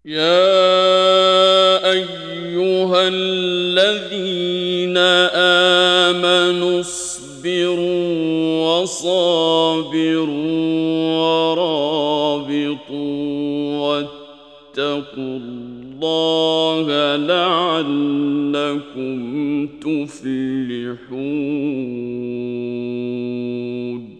يا أيها الذين آمنوا اصبروا وصابروا ورابطوا واتقوا الله لعلكم تفلحون.